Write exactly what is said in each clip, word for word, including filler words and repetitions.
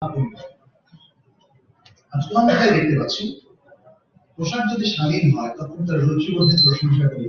আজকে আমরা তাই দেখতে পাচ্ছি, পোশাক যদি শালীন হয় তখন তার রুচির মধ্যে প্রশংসা করি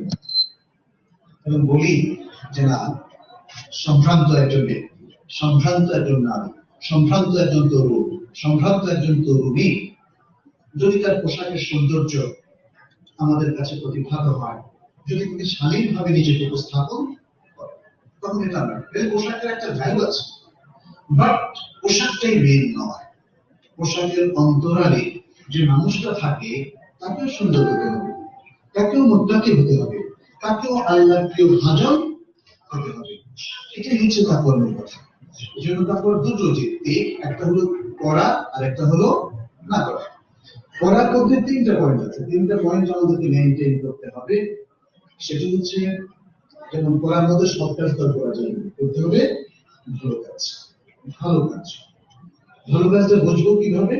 এবং বলি যে না, সম্ভ্রান্ত একজন ব্যক্তি, সম্ভ্রান্ত একজন নারী, সম্ভ্রান্ত একজন তরুণ, সম্ভ্রান্ত একজন তরুণী যদি তার পোশাকের সৌন্দর্য আমাদের কাছে প্রতিভাত হয়, যদি তিনি শালীন ভাবে নিজেকে উপস্থাপন করে, তখন এটা আমরা পোশাকের একটা ভ্যালু আছে। বাট পোশাকটাই মেন নয়, পোশাকের অন্তরালে যে মানুষটা থাকে তাকেও সুন্দর হতে হবে, তাকেও মুত্তাকি হতে হবে, তাকেও আল্লাহর প্রিয় ভাজন হতে হবে। এটাই হচ্ছে তাকওয়ার কথা। এই জন্য তাকওয়ার দুটো দিক, একটা হলো করা আর একটা হলো না করা। করার মধ্যে তিনটা পয়েন্ট আছে, তিনটা পয়েন্ট আমাদেরকে মেনটেন করতে হবে। সেটা হচ্ছে, যেমন করার মধ্যে সব কাজ করা যায়, করতে হবে ভালো কাজ। ভালো কাজ ভালো কাজটা বুঝবো কিভাবে?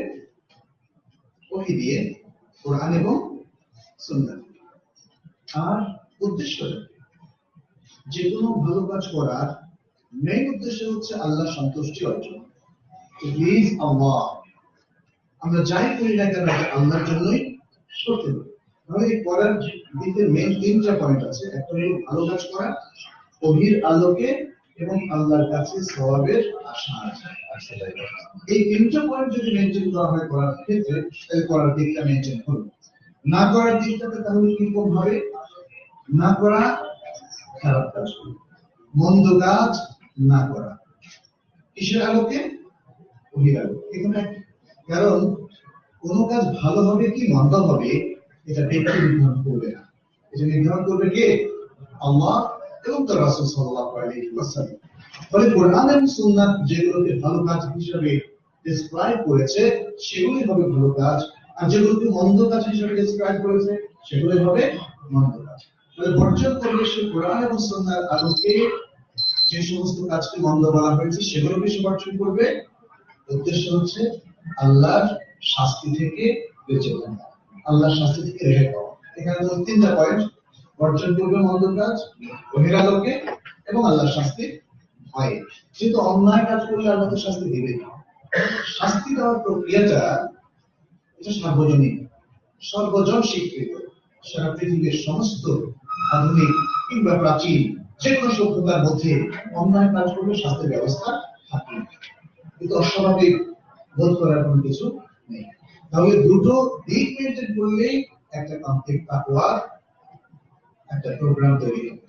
ওহী দিয়ে, কোরআন এবং সুন্নাহ। আর উদ্দেশ্যটা, যে কোনো ভালো কাজ করার মেইন উদ্দেশ্য হচ্ছে আল্লাহ সন্তুষ্টি অর্জন। প্লিজ আল্লাহ, আমরা যাই করি না কেন আল্লাহর জন্যই করতে হবে। তাহলে এই করার দিকে মেইন তিনটা পয়েন্ট আছে। একটা হলো ভালো কাজ করা ওহীর আলোকে এবং আল্লাহর কাছে সওয়াবের আশা আছে। এই তিনটা পয়েন্ট যদি মেনটেন করা হয় করার ক্ষেত্রে, তাহলে করার দিকটা মেনটেন হলো। না করার দিকটাতে তাহলে কিরকম হবে? না করা, খারাপ কাজ, মন্দ কাজ না করা, কিসের আলোকে? ওহীর আলোকে। এখানে কারণ কোন কাজ ভালো হবে কি মন্দ হবে এটা ব্যক্তি নির্ধারণ করবে না, এটা নির্ধারণ করবে কে? আল্লাহ এবং তার রাসূল সাল্লাল্লাহু আলাইহি ওয়াসাল্লাম। ফলে কোরআন এবং সুন্নাহ যেগুলোকে ভালো কাজ হিসেবে ডেসক্রাইব করেছে সেগুলোই হবে ভালো কাজ, আর যেগুলোকে মন্দ কাজ হিসেবে ডেসক্রাইব করেছে সেগুলোই হবে মন্দ কাজ। তাহলে বর্জন করবে সে কোরআন এবং সুন্নাহর আলোকে যে সমস্ত কাজকে মন্দ বলা হয়েছে সেগুলোকে সে বর্জন করবে। উদ্দেশ্য হচ্ছে আল্লাহর শাস্তি থেকে বেঁচে থাকা, আল্লাহর শাস্তি থেকে রেহাই পাওয়া। এখানে তো তিনটা পয়েন্ট, বর্জন করবে মন্দ কাজ ওহীর আলোকে এবং আল্লাহর শাস্তি হয়। যেহেতু অন্যায় কাজ করলে আল্লাহ তো শাস্তি দিবে, শাস্তি দেওয়ার প্রক্রিয়াটা এটা সার্বজনীন, সর্বজন স্বীকৃত। সারা পৃথিবীর সমস্ত আধুনিক কিংবা প্রাচীন যে কোনো সভ্যতার মধ্যে অন্যায় কাজ করলে শাস্তির ব্যবস্থা থাকে, কিন্তু অস্বাভাবিক বোধ করার কোনো কিছু নেই। তাহলে দুটো দিক মেনটেন করলেই একটা কমপ্লিট তাকওয়ার একটা প্রোগ্রাম তৈরি হবে।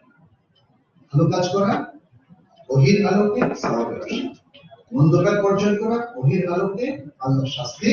ভালো কাজ করা ওহীর আলোকে সওয়াবের আশা, মন্দ কাজ বর্জন করা ওহীর আলোকে আল্লাহর শাস্তি।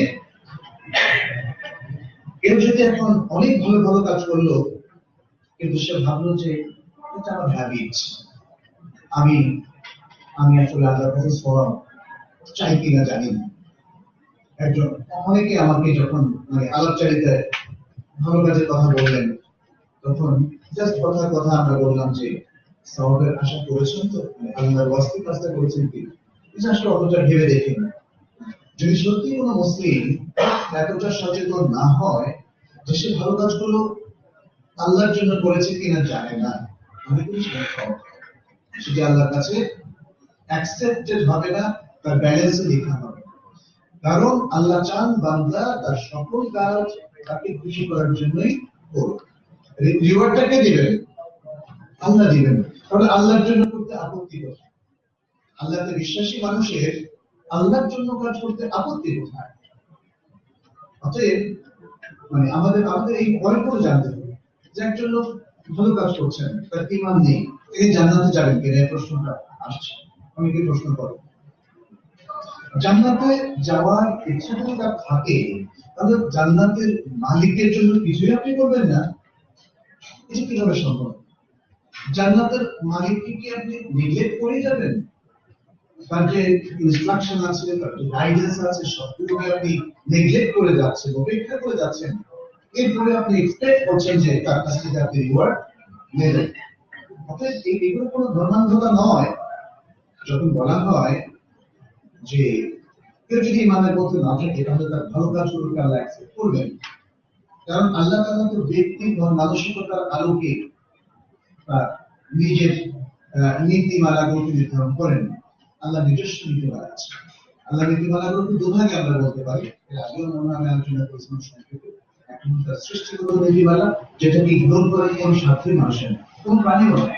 কেউ যদি এখন অনেক ভালো ভালো কাজ করলো কিন্তু সে ভাবলো যে এটা আমার হ্যাবিট, আমি আমি আসলে আল্লাহর কাছে সওয়াব চাই কিনা জানি না। একজন অনেকে আমাকে যখন মানে আলাপচারিতায় ভালো কাজের কথা বললেন, তখন জাস্ট কথার কথা আমরা বললাম যে সওয়াবের আশা করেছেন তো, আল্লাহর ওয়াস্তে কাজটা করেছেন কি, এটা আসলে অতটা ভেবে দেখি না। যদি সত্যি কোনো মুসলিম এতটা সচেতন না হয় যে সে ভালো কাজগুলো আল্লাহর জন্য করেছে কিনা জানে না, আমি কিন্তু সেটি আল্লাহর কাছে অ্যাকসেপ্টেড হবে না, তার ব্যালেন্সে লেখা হবে। কারণ আল্লাহ চান বান্দা তার সকল কাজ তাকে খুশি করার জন্যই করুক। রিওয়ার্ডটা কে দিবেন? আল্লাহ দিবেন। তাহলে আল্লাহর জন্য করতে আপত্তি কোথায়? আল্লাহতে বিশ্বাসী মানুষের আল্লাহর জন্য কাজ করতে আপত্তি কোথায়? অতএব মানে আমাদের আমাদের এই পয়েন্টগুলো জানতে হবে যে একজন লোক ভালো কাজ করছেন, তার ঈমান নেই, তিনি জান্নাতে যাবেন কিনা, এই প্রশ্নটা আসছে। অনেকে প্রশ্ন করে। জান্নাতে যাওয়ার ইচ্ছা যদি তার থাকে তাহলে জান্নাতের মালিকের জন্য কিছুই আপনি করবেন না, এটা কিভাবে সম্ভব? জান্নাতের মালিককে কি আপনি নেগলেক্ট করে যাবেন? তার যে ইনস্ট্রাকশন আছে, তার যে গাইডেন্স আছে, সবগুলোকে আপনি নেগলেক্ট করে যাচ্ছেন, উপেক্ষা করে যাচ্ছেন, এরপরে আপনি এক্সপেক্ট করছেন যে তার কাছ থেকে আপনি রিওয়ার্ড নেবেন। অর্থাৎ এগুলো কোনো ধর্মান্ধতা নয়। যখন বলা হয় যে কেউ যদি ইমানের মধ্যে না থাকে তাহলে তার ভালো কাজগুলোকে আল্লাহ অ্যাকসেপ্ট করবেন, কারণ আল্লাহ তাআলা তো ব্যক্তি মানসিকতার আলোকে তার নিজের নীতিমালাগুলোকে নির্ধারণ করেন। আল্লাহ নিজস্ব নীতিমালা আছে, আল্লাহ নীতিমালাগুলোকে দুভাগে আমরা বলতে পারি। এর আগেও আমরা আমি আলোচনা করেছিলাম সংক্ষেপে। এখন তার সৃষ্টিগত নীতিমালা, যেটাকে ইগনোর করে কোন স্বার্থে মানুষের কোন প্রাণীও নয়।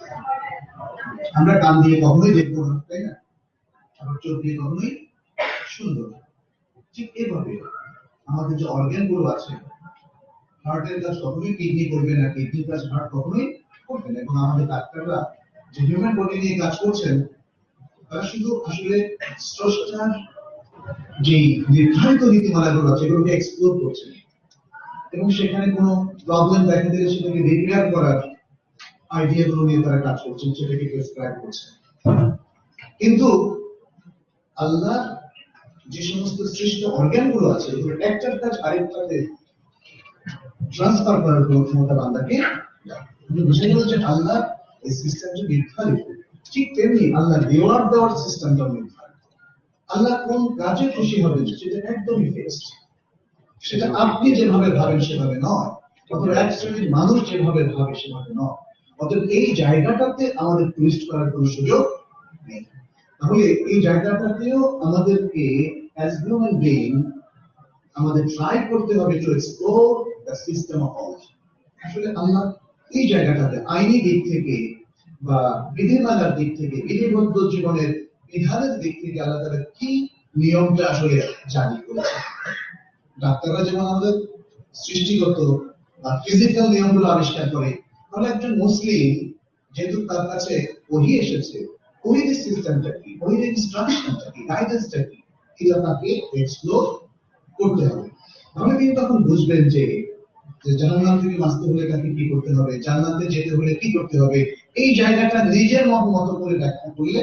আমরা কান দিয়ে কখনোই দেখবো না, তাই না? আবার চোখ দিয়ে কখনোই শুনবো না। ঠিক এভাবে আমাদের যে অর্গান গুলো আছে, হার্টের কাজ কখনোই কিডনি করবে না, কিডনির কাজ হার্ট কখনোই করবে না। এবং আমাদের ডাক্তাররা যে হিউম্যান বডি নিয়ে কাজ করছেন, তারা শুধু আসলে স্রষ্টার যে নির্ধারিত নীতিমালাগুলো আছে এগুলোকে এক্সপ্লোর করছেন, এবং সেখানে কোনো প্রবলেম দেখা দিলে সেটাকে রিপেয়ার করার আইডিয়া গুলো নিয়ে তারা কাজ করছেন, সেটাকে প্রেসক্রাইব করছেন। কিন্তু আল্লাহ যে সমস্ত সৃষ্ট অর্গান গুলো আছে, এগুলো একটার কাজ আরেকটাতে ট্রান্সফার করার ক্ষমতা বান্দাকে বুঝে গেল যে আল্লাহ এই সিস্টেমটা নির্ধারিত। ঠিক তেমনি আল্লাহ রিওয়ার্ড দেওয়ার সিস্টেমটা নির্ধারিত। আল্লাহ কোন কাজে খুশি হবেন সেটা একদমই ফিক্সড। সেটা আপনি যেভাবে ভাবেন সেভাবে নয়, অথবা এক শ্রেণীর মানুষ যেভাবে ভাবে সেভাবে নয়। অতএব এই জায়গাটাতে আমাদের টুইস্ট করার কোনো সুযোগ নেই। তাহলে এই জায়গাটাতেও আমাদেরকে অ্যাজ হিউম্যান বিইং আমাদের ট্রাই করতে হবে to explore the system of all. আসলে আল্লাহ এই জায়গাটাতে আইনি দিক থেকে বা বিধিমালার দিক থেকে, বিধিবদ্ধ জীবনের বিধানের দিক থেকে আল্লাহ তাআলা কি নিয়মটা আসলে জারি করেছে। ডাক্তাররা যেমন আমাদের সৃষ্টিগত বা ফিজিক্যাল নিয়মগুলো আবিষ্কার করে, তাহলে একজন মুসলিম যেহেতু তার কাছে ওহী এসেছে, ওহীর সিস্টেমটা কি, ওহীর ইনস্ট্রাকশনটা কি, গাইডেন্সটা কি, এটা তাকে এক্সপ্লোর করতে হবে। তাহলে তিনি তখন বুঝবেন যে জাহান্নাম থেকে বাঁচতে হলে তাকে কি করতে হবে, জান্নাতে যেতে হলে কি করতে হবে। এই জায়গাটা নিজের মত মতো করে ব্যাখ্যা করলে,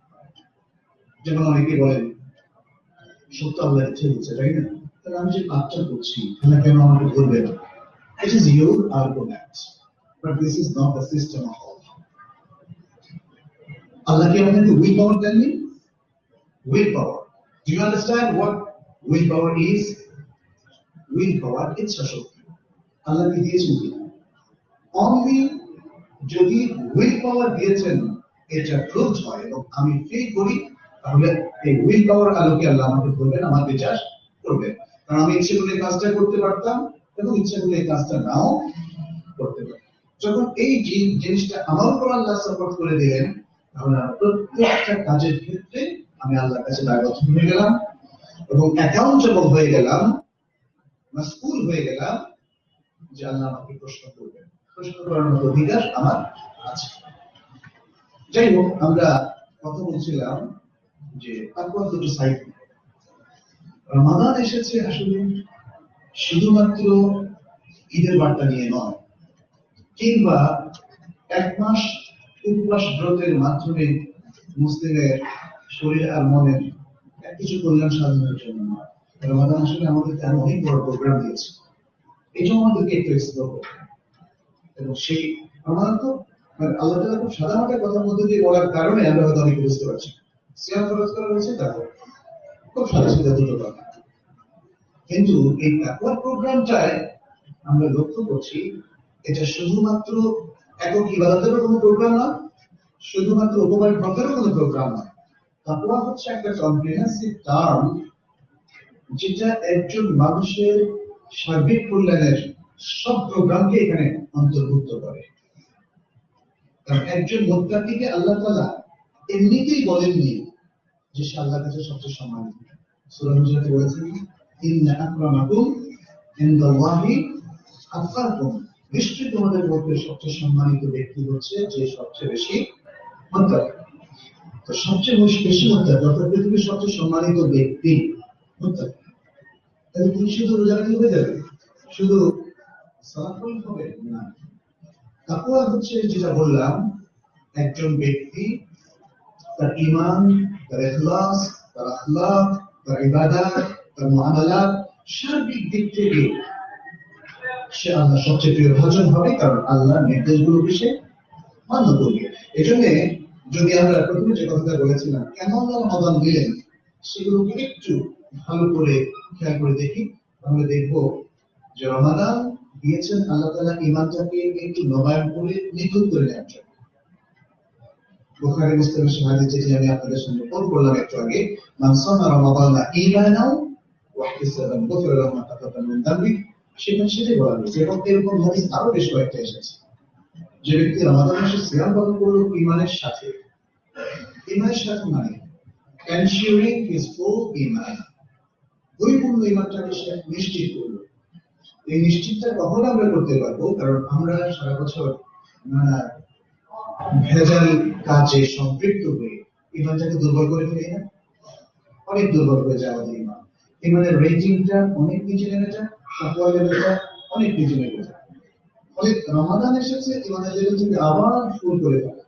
যেমন অনেকে বলেন সত্য আল্লাহ ইচ্ছে হচ্ছে, তাই না? তাহলে আমি যে পাপটা করছি আল্লাহ কেন আমাকে ধরবে না? It is your argument, but this is not the system of all. Allah কি আমাদেরকে উইল পাওয়ার দেননি? Will power, do you understand what will power is? Will power ইচ্ছা শক্তি আল্লাহ কি দিয়েছেন কিনা? অনলি যদি উইল পাওয়ার দিয়েছেন এটা প্রুভড হয় এবং আমি ফিল করি, তাহলে এই উইল পাওয়ার আলোকে আল্লাহ আমাকে বলবেন, আমার বিচার করবেন। কারণ আমি ইচ্ছে করলে কাজটা করতে পারতাম এবং ইচ্ছে করলে এই কাজটা নাও করতে পারতাম। যখন এই জিনিসটা আমার উপর আল্লাহ সাপোর্ট করে দিলেন, তাহলে প্রত্যেকটা কাজের ক্ষেত্রে আমি আল্লাহর কাছে দায়বদ্ধ হয়ে গেলাম এবং অ্যাকাউন্টেবল হয়ে গেলাম, মাসউল হয়ে গেলাম যে আল্লাহ আমাকে প্রশ্ন করবেন। প্রশ্ন করার মতো অধিকার আমার আছে। যাই হোক, আমরা কথা বলছিলাম যে তাকওয়ার দুটো সাইড। রমাদান এসেছে আসলে শুধুমাত্র ঈদের বার্তা নিয়ে নয়, কিংবা এক মাস উপবাস ব্রতের মাধ্যমে মুসলিমের শরীর আর মনের কিছু কল্যাণ সাধনের জন্য নয়। রমাদান আসলে আমাদেরকে আরো অনেক বড় প্রোগ্রাম দিয়েছে, এই জন্য আমাদেরকে একটু এক্সপ্লোর করতে হবে। এবং সেই রমাদান তো মানে আল্লাহ তাআলা খুব সাধারণ কথার মধ্যে দিয়ে বলার কারণে আমরা হয়তো অনেক বুঝতে পারছি। সিয়াম ফরজ করা হয়েছে, তারপর খুব সাদা সিধা দুটো কথা। কিন্তু এই তাকওয়ার প্রোগ্রামটায় আমরা লক্ষ্য করছি এটা শুধুমাত্র একক ইবাদতেরও কোনো প্রোগ্রাম না, শুধুমাত্র উপকার ব্রতেরও কোনো প্রোগ্রাম না। তাকওয়া হচ্ছে একটা কম্প্রিহেন্সিভ টার্ম, যেটা একজন মানুষের সার্বিক কল্যাণের সব প্রোগ্রামকে এখানে অন্তর্ভুক্ত করে। কারণ একজন মুত্তাকিকে আল্লাহ তাআলা এমনিতেই বলেননি যে সে আল্লাহর কাছে সবচেয়ে সম্মানিত। সূরা হুজুরাতে বলেছেন, ইন্না আকরামাকুম ইনদাল্লাহি আতকাকুম, নিশ্চয়ই তোমাদের মধ্যে সবচেয়ে সম্মানিত ব্যক্তি হচ্ছে যে সবচেয়ে বেশি মুত্তাকি। তো সবচেয়ে বেশি মুত্তাকি অর্থাৎ পৃথিবীর সবচেয়ে সম্মানিত ব্যক্তি মুত্তাকি। তাহলে তুমি শুধু রোজা রাখলে হয়ে যাবে, শুধু সালাত পড়লে হবে না। তাকওয়া হচ্ছে যেটা বললাম, একজন ব্যক্তি তার ঈমান, তার ইখলাস, তার আখলাক, তার ইবাদত, তার মুআমালাত সার্বিক দিক থেকে সে আল্লাহ সবচেয়ে প্রিয় ভাজন হবে, কারণ আল্লাহর নির্দেশগুলোকে সে মান্য করবে। এজন্য যদি আমরা প্রথমে যে কথাটা বলেছিলাম কেন আল্লাহ রমাদান দিলেন, সেগুলোকে একটু ভালো করে খেয়াল করে দেখি, তাহলে দেখবো যে রমাদান দিয়েছেন আল্লাহ তাআলা ঈমানটাকে একটু নবায়ন করে নিখুঁত করে নেওয়ার জন্য। বুখারী মুসলিমের হাদিস যেটি আমি আপনাদের সামনে কোট করলাম একটু আগে, মান সামা রমাদানা ঈমানাও ওয়া ইহতিসাবান গুফিরা লাহু মা তাকাদ্দামা মিন যামবি, সেখানে সেটাই বলা হয়েছে। এবং এরকম হাদিস আরো বেশ কয়েকটা এসেছে। যে ব্যক্তি রমাদান মাসে সিয়াম পালন করলো ঈমানের সাথে, ঈমানের সাথে মানে এনশিওরিং হিজ ফুল ঈমান, পরিপূর্ণ ঈমানটাকে সে নিশ্চিত করলো। এই নিশ্চিতটা কখন আমরা করতে পারবো? কারণ আমরা সারা বছর ভেজাল কাজে সম্পৃক্ত হয়ে ঈমানটাকে দুর্বল করে ফেলি না? অনেক দুর্বল হয়ে যায় আমাদের ঈমান। ঈমানের রেটিংটা অনেক নিচে নেমে যায়, তাকওয়া লেভেলটা অনেক নিচে নেমে যায়। ফলে রমাদান এসেছে, ঈমানের লেভেলটাকে আবার ফুল করে ফেলা,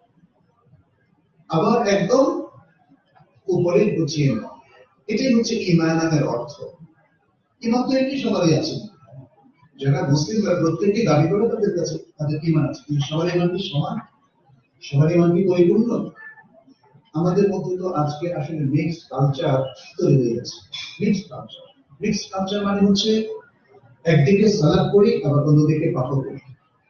আবার একদম উপরে গুছিয়ে নেওয়া, এটাই হচ্ছে ঈমানের অর্থ। ঈমান তো এমনি সবারই আছে, যারা মুসলিম তারা প্রত্যেকে দাবি করে তাদের কাছে তাদের ঈমান আছে, কিন্তু সবার ঈমান কি সমান? সবার ঈমান কি পরিপূর্ণ? আমাদের মধ্যে তো আজকে আসলে মিক্সড কালচার তৈরি হয়ে গেছে। মিক্সড কালচার মিক্সড কালচার মানে হচ্ছে একদিকে সালাদ পড়ি, আবার অন্যদিকে পাপ করি।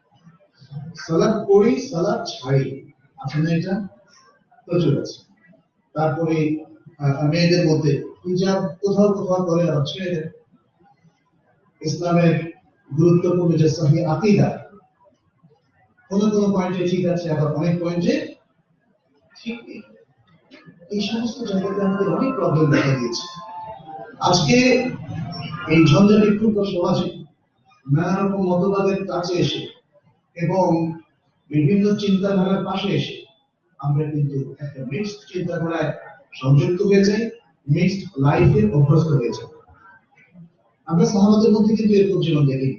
সালাদ পড়ি, সালাদ ছাড়ি, আছে না? এটা প্রচুর আছে। তারপরে মেয়েদের মধ্যে হিজাব কোথাও কোথাও করে, আবার ছেড়ে দেয়। ইসলামের গুরুত্বপূর্ণ যে সহিহ আকীদা, কোন কোন পয়েন্টে ঠিক আছে, আবার অনেক পয়েন্টে ঠিক নেই। এই সমস্ত জায়গাতে আমাদের অনেক প্রবলেম দেখা দিয়েছে। আজকে এই ঝঞ্ঝাবিক্ষুব্ধ সমাজে নানা রকম মতবাদের কাছে এসে এবং বিভিন্ন চিন্তাধারার পাশে এসে আমরা কিন্তু একটা মিক্সড চিন্তাধারায় সংযুক্ত হয়ে যাই, মিক্সড লাইফে অভ্যস্ত হয়ে যাই। আমরা সাহাবাদের মধ্যে কিন্তু এরকম জীবন দেখি।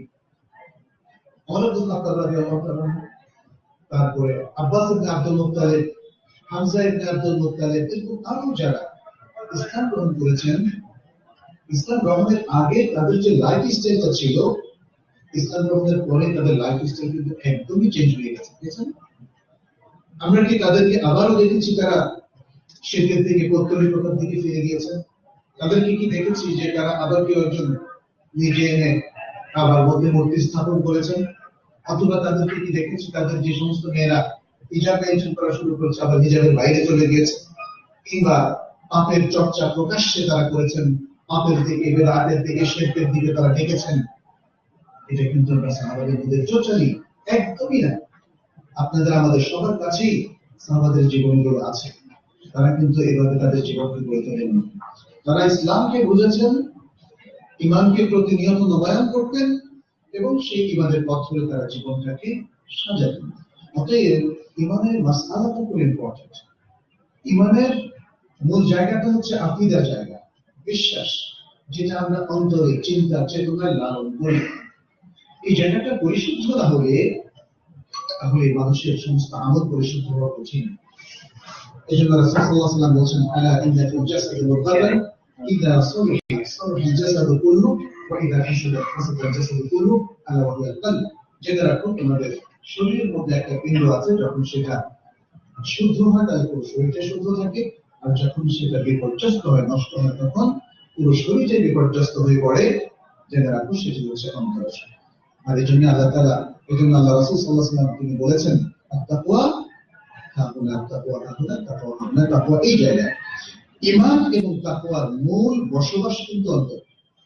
ওমর ইবনে খাত্তাব রাদিয়াল্লাহু তাআলা, তারপরে Abbas ibn Abdul Muttalib, Hamza ibn Abdul Muttalib, এরকম আরো যারা ইসলাম গ্রহণ করেছেন, ইসলাম গ্রহণের আগে তাদের যে লাইফ স্টাইলটা ছিল, ইসলাম গ্রহণের পরে তাদের লাইফ স্টাইল কিন্তু একদমই চেঞ্জ হয়ে গেছে। বুঝেছেন? আমরা কি তাদেরকে আবারও দেখেছি তারা শিরকের দিকে, পৌত্তলিকতার দিকে ফিরে গিয়েছেন? তাদেরকে কি দেখেছি যে তারা আবার কেউ একজন নিজে এনে আবার মধ্যে মূর্তি স্থাপন করেছেন? অথবা তাদেরকে কি দেখেছি তাদের যে সমস্ত মেয়েরা হিজাব মেনটেন করা শুরু করেছে, আবার হিজাবের বাইরে চলে গিয়েছে? কিংবা পাপের চর্চা প্রকাশ্যে তারা করেছেন, পাপের দিকে, বেদাতের দিকে, শিরকের দিকে তারা ডেকেছেন? এটা কিন্তু আমরা সাহাবাদের মধ্যে টোটালি একদমই না। আপনাদের আমাদের সবার কাছেই সাহাবাদের জীবনগুলো আছে। তারা কিন্তু এভাবে তাদের জীবনকে গড়ে তোলেন। তারা ইসলামকে বুঝেছেন, ঈমানকে প্রতিনিয়ত নবায়ন করতেন এবং সেই ঈমানের পথ ধরে তারা জীবনটাকে সাজাতেন। অতএব ঈমানের মাসআলাটা খুব ইম্পর্টেন্ট। ঈমানের মূল জায়গাটা হচ্ছে আকীদার জায়গা, বিশ্বাস, যেটা আমরা অন্তরে, চিন্তা, চেতনায় লালন করি। এই জায়গাটা পরিশুদ্ধ না হলে তাহলে মানুষের সমস্ত আমল পরিশুদ্ধ হওয়া কঠিন। এই জন্য রাসূল সাল্লাল্লাহু আলাইহি ওয়াসাল্লাম বলেছেন, আলা ইন্না ফিল জাসাদি মুদগাতান ইযা সলিহা সলিহা জাসাদু কুল্লু ওয়া ইযা ফাসাদা ফাসাদা জাসাদু কুল্লু আলা ওয়া হিয়াল কলব। যেটা রাখো, তোমাদের শরীরের মধ্যে একটা পিণ্ড আছে, যখন সেটা শুদ্ধ হয় তাহলে পুরো শরীরটা শুদ্ধ থাকে, আর যখন সেটা বিপর্যস্ত হয়, নষ্ট হয়, তখন পুরো শরীরটাই বিপর্যস্ত হয়ে পড়ে। যেটা রাখো সেটি হচ্ছে অন্তর। আর এই জন্য আল্লাহ তাআলা, এই জন্য আল্লাহ রাসূল সাল্লাল্লাহু আলাইহি ওয়াসাল্লাম তিনি বলেছেন, আত-তাকওয়া হাহুনা, তাকওয়া হাহুনা, তাকওয়া হাহুনা, তাকওয়া এই জায়গায়। ঈমান এবং তাকওয়ার মূল বসবাস কিন্তু অন্তর।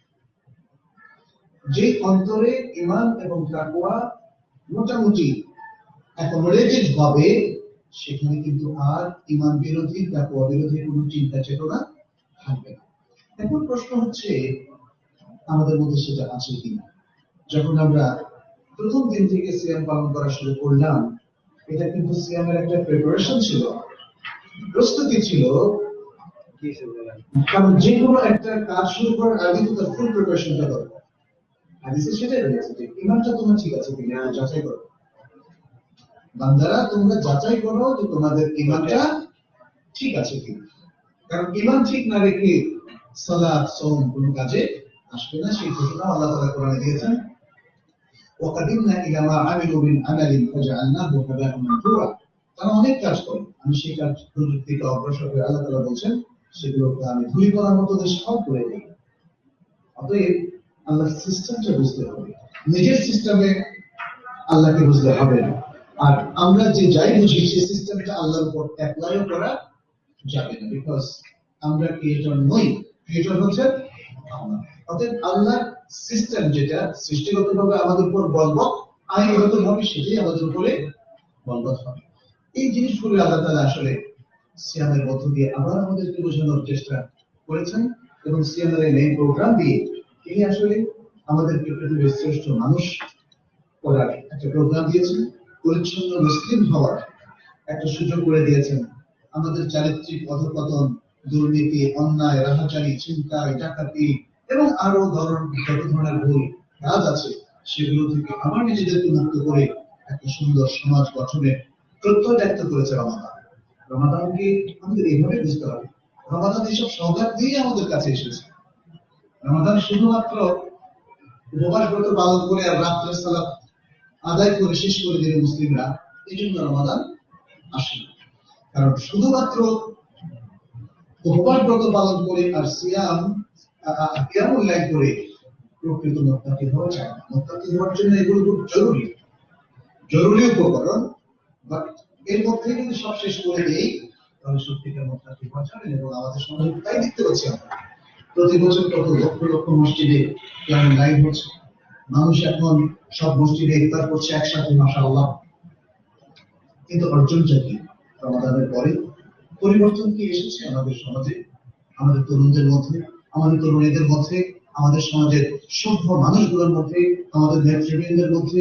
যে অন্তরে ঈমান এবং তাকওয়া মোটামুটি অ্যাকোমোডেটেড হবে, সেখানে কিন্তু আর ঈমান বিরোধী, তাকওয়া বিরোধী কোনো চিন্তা চেতনা থাকবে না। এখন প্রশ্ন হচ্ছে আমাদের মধ্যে সেটা আছে কিনা। যখন আমরা প্রথম দিন থেকে সিয়াম পালন করা শুরু করলাম, এটা কিন্তু সিয়ামের একটা প্রিপারেশন ছিল, প্রস্তুতি ছিল। কারণ যে কোনো একটা কাজ শুরু করার আগে তো তার ফুল প্রিপারেশনটা দরকার। হাদিসে সেটাই রয়েছে যে ঈমানটা তোমার ঠিক আছে কিনা যাচাই করো। বান্দারা, তোমরা যাচাই করো যে তোমাদের ঈমানটা ঠিক আছে কিনা। কারণ ঈমান ঠিক না রেখে সালাত, সাওম কোনো কাজে আসবে না। সেই ঘোষণা আল্লাহ তাআলা কোরআনে দিয়েছেন, وَقَدِمْنَا إِلَى مَا عَمِلُوا مِنْ عَمَلٍ فَجَعَلْنَاهُ هَبَاءً مَنثُورًا। তারা অনেক কাজ করে, আমি সেই কাজ প্রযুক্তিকে অগ্রসর হয়ে আল্লাহ তাআলা বলছেন সেগুলোকে আমি ধুলি করার মতো সব করে দিই। অতএব আল্লাহর সিস্টেমটা বুঝতে হবে, নিজের সিস্টেমে আল্লাহকে বুঝলে হবে না। আর আমরা যে যাই বুঝি সেই সিস্টেম এটা আল্লাহর উপর অ্যাপ্লাইও করা যাবে না, বিকজ আমরা ক্রিয়েটর নই, ক্রিয়েটর হচ্ছে আল্লাহ। অতএব আল্লাহর সিস্টেম যেটা সৃষ্টিগতভাবে আমাদের উপর বলবৎ, আইনগতভাবে সেটাই আমাদের উপরে বলবৎ হবে। এই জিনিসগুলো আল্লাহ তাআলা আসলে সিয়ামের মধ্য দিয়ে আবার আমাদেরকে বোঝানোর চেষ্টা করেছেন, এবং সিয়ামের এই মেইন প্রোগ্রাম দিয়ে তিনি আসলে আমাদেরকে পৃথিবীর শ্রেষ্ঠ মানুষ করার একটা প্রোগ্রাম দিয়েছেন, পরিচ্ছন্ন মুসলিম হওয়ার একটা সুযোগ করে দিয়েছেন। আমাদের চারিত্রিক অধঃপতন, দুর্নীতি, অন্যায়, রাহাজানি, ছিনতাই, ডাকাতি এবং আরো ধরনের যত ধরনের ভুল কাজ আছে সেগুলো থেকে আমার নিজেদেরকে মুক্ত করে একটা সুন্দর সমাজ গঠনের প্রত্যয় ব্যক্ত করেছে রমাদান। রমাদানকে আমাদের এইভাবে বুঝতে হবে, রমাদান এইসব সৌগাত দিয়ে আমাদের কাছে এসেছে। রমাদান শুধুমাত্র উপবাস ব্রত পালন করে আর রাত্রের সালাত আদায় করে শেষ করে দিলে মুসলিমরা, এই জন্য রমাদান আসে। কারণ শুধুমাত্র উপবাস ব্রত পালন করে আর সিয়াম কিয়ামুল লাইল করে প্রকৃত মুত্তাকি হওয়া যায় না। মুত্তাকি হওয়ার জন্য এগুলো খুব জরুরি জরুরি উপকরণ, বাট এর মধ্যে যদি সব শেষ করে দেই তাহলে সত্যিকার মুত্তাকি হওয়া যাবে না। এবং আমাদের সমাজে তাই দেখতে পাচ্ছি আমরা, প্রতি বছর কত লক্ষ লক্ষ মসজিদে কিয়ামুল লাইল হচ্ছে, মানুষ এখন সব মসজিদে ইফতার করছে একসাথে, মাশাআল্লাহ। কিন্তু অর্জনটা কি? রমাদানের পরে পরিবর্তন কি এসেছে আমাদের সমাজে, আমাদের তরুণদের মধ্যে, আমাদের তরুণীদের মধ্যে, আমাদের সমাজের সভ্য মানুষগুলোর মধ্যে, আমাদের নেতৃবৃন্দের মধ্যে?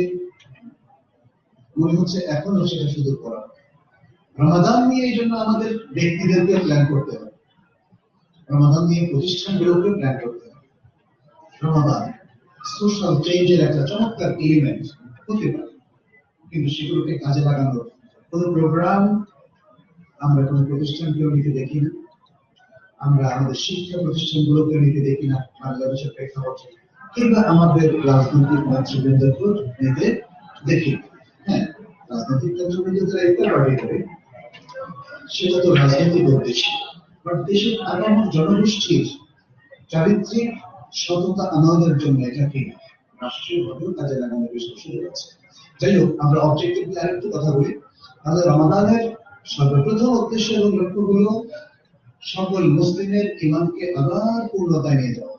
মনে হচ্ছে এখনো সেটা সুদূর করা। রমাদান নিয়ে এই জন্য আমাদের ব্যক্তিদেরকে প্ল্যান করতে হবে, রমাদান নিয়ে প্রতিষ্ঠানগুলোকে প্ল্যান করতে হবে। রমাদান সোশ্যাল চেঞ্জের একটা চমৎকার এলিমেন্ট হতে পারে, কিন্তু সেগুলোকে কাজে লাগানোর কোন প্রোগ্রাম আমরা কোন প্রতিষ্ঠানকেও নিতে দেখি না, আমরা আমাদের শিক্ষা প্রতিষ্ঠানগুলোকে নিতে দেখি না বাংলাদেশের প্রেক্ষাপটে, কিংবা আমাদের রাজনৈতিক নেতৃবৃন্দকেও নিতে দেখি। হ্যাঁ, রাজনৈতিক নেতৃবৃন্দরা একটা পার্টি করে, সেটা তো রাজনৈতিক উদ্দেশ্য, বাট দেশের আগামী জনগোষ্ঠীর চারিত্রিক সততা আনানোর জন্য এটাকে রাষ্ট্রীয়ভাবেও কাজে লাগানোর বিষয় শুরু হচ্ছে। যাই হোক, আমরা অবজেক্টিভলি আরেকটু কথা বলি। তাহলে রমাদানের সর্বপ্রথম উদ্দেশ্য এবং লক্ষ্যগুলো সকল মুসলিমের ঈমানকে আবার পূর্ণতায় নিয়ে যাওয়া।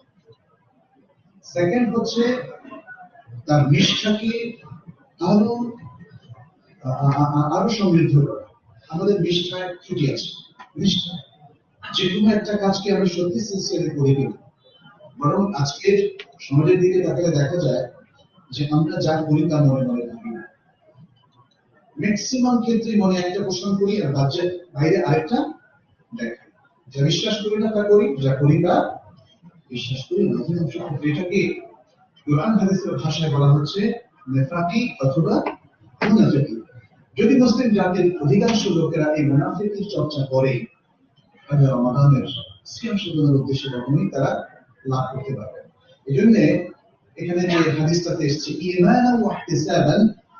সেকেন্ড হচ্ছে তার নিষ্ঠাকে আরো আরো সমৃদ্ধ করা। আমাদের নিষ্ঠায় ত্রুটি আছে, নিষ্ঠা যে কোনো একটা কাজকে আমরা সত্যি সিনসিয়ারলি করে দিই, বরং আজকের সমাজের দিকে তাকালে দেখা যায় যে আমরা যা করি তা মনে মনে থাকি না। ম্যাক্সিমাম ক্ষেত্রে মনে একটা পোষণ করি আর বাহ্যের বাইরে আরেকটা দেখাই। যা বিশ্বাস করি না তা করি, যা করি তা বিশ্বাস করি না। এটাকে কোরআন হাদিসের ভাষায় বলা হচ্ছে নেফাকি অথবা মুনাফিকি। যদি মুসলিম জাতির অধিকাংশ লোকেরা এই মুনাফিকির চর্চা করে, তাহলে রমাদানের সিয়াম সাধনার উদ্দেশ্যে কখনোই তারা লাভ করতে পারবে। এই জন্য এখানে যে হাদিসটাতে এসেছে ঈমানান ওয়া ইহতিসাবান,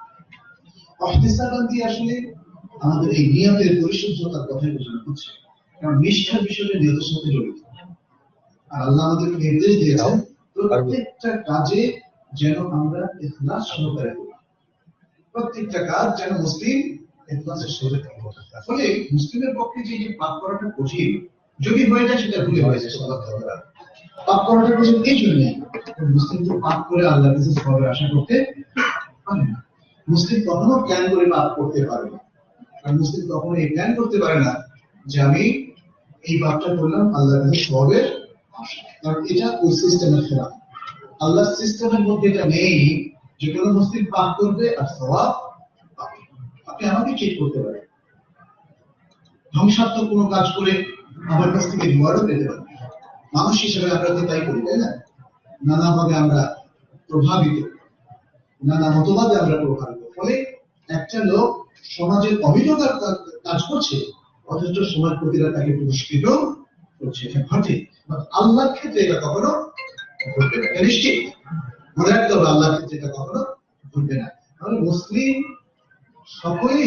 ইহতিসাবান দিয়ে আসলে আমাদের এই নিয়তের পরিশুদ্ধতার কথাই বোঝানো হচ্ছে, কারণ নিষ্ঠার বিষয়টা নিয়তের সাথে জড়িত। আর আল্লাহ আমাদেরকে নির্দেশ দিয়েছেন প্রত্যেকটা কাজে যেন আমরা ইখলাস সহকারে করি, প্রত্যেকটা কাজ যেন মুসলিম ইখলাসের সাথে করে। ফলে মুসলিমের পক্ষে যে পাপ করাটা কঠিন, যদি হয়ে যায় সেটা ভুলে হয়ে যায়। সালাত করা পাপ করাটা কঠিন এই জন্যে, মুসলিম তো পাপ করে আল্লাহর কাছে সওয়াবের আশা করতে পারে না। মুসলিম কখনো প্ল্যান করে পাপ করতে পারে না, আর মুসলিম কখনো এই প্ল্যান করতে পারে না যে আমি এই পাপটা করলাম আল্লাহর কাছে সওয়াবের আশা, কারণ এটা ওই সিস্টেমের খেলাফ। আল্লাহর সিস্টেমের মধ্যে এটা নেই যে কোনো মুসলিম পাপ করবে আর সওয়াব পাবে। আপনি আমাকে চেক করতে পারেন, ধ্বংসাত্মক কোনো কাজ করে আমার কাছ থেকে রিওয়ার্ডও পেতে পারেন। মানুষ হিসেবে আমরা তো তাই করি, তাই না? নানাভাবে আমরা প্রভাবিত, নানা মতবাদে আমরা প্রভাবিত। ফলে একটা লোক সমাজের অভিযোগ কাজ করছে, অথচ সমাজ প্রতিরা তাকে পুরস্কৃত করছে, এটা ঘটে। আল্লাহর ক্ষেত্রে এটা কখনো ঘটবে না, নিশ্চিত মনে রাখতে হবে, আল্লাহর ক্ষেত্রে এটা কখনো ঘটবে না। তাহলে মুসলিম সকলেই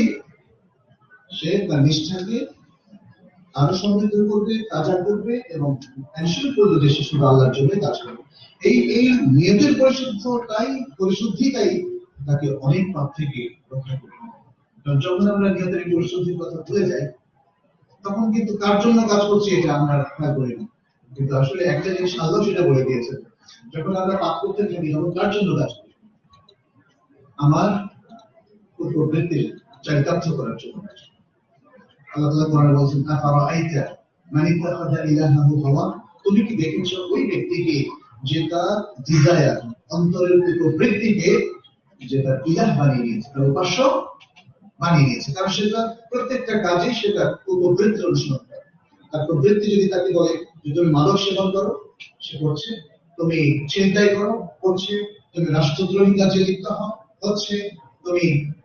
সে তার নিষ্ঠাকে আরো সমৃদ্ধ করবে, তাজা করবে এবং এনশিওর করবে যে সে শুধু আল্লাহর জন্য কাজ করবে। এই এই নিয়তের পরিশুদ্ধতাই পরিশুদ্ধিটাই তাকে অনেক পাপ থেকে রক্ষা করবে। কারণ যখন আমরা নিয়তের এই পরিশুদ্ধির কথা ভুলে যাই, তখন কিন্তু কার জন্য কাজ করছি এটা আমরা খেয়াল করি না। কিন্তু আসলে একটা জিনিস আল্লাহ সেটা বলে দিয়েছে, যখন আমরা পাপ করতে থাকি তখন কার জন্য কাজ করি? আমার প্রবৃত্তির চরিতার্থ করার জন্য। আল্লাহ তাআলা কোরআনে বলেছেন, আফারাআইতা মান ইত্তাখাযা ইলাহাহু হাওয়া, তুমি কি দেখেছো ওই ব্যক্তিকে যে তার ডিজায়ার, অন্তরের প্রবৃত্তিকে যে তার ইলাহ বানিয়ে নিয়েছে, তার উপাস্য বানিয়ে নিয়েছে। কারণ সেটা প্রত্যেকটা কাজে সেটা প্রবৃত্তি অনুসরণ করে। তার প্রবৃত্তি যদি তাকে বলে যে তুমি মাদক সেবন করো, সে করছে। তুমি ছিনতাই করো, করছে। তুমি রাষ্ট্রদ্রোহী কাজে লিপ্ত হও, হচ্ছে। তুমি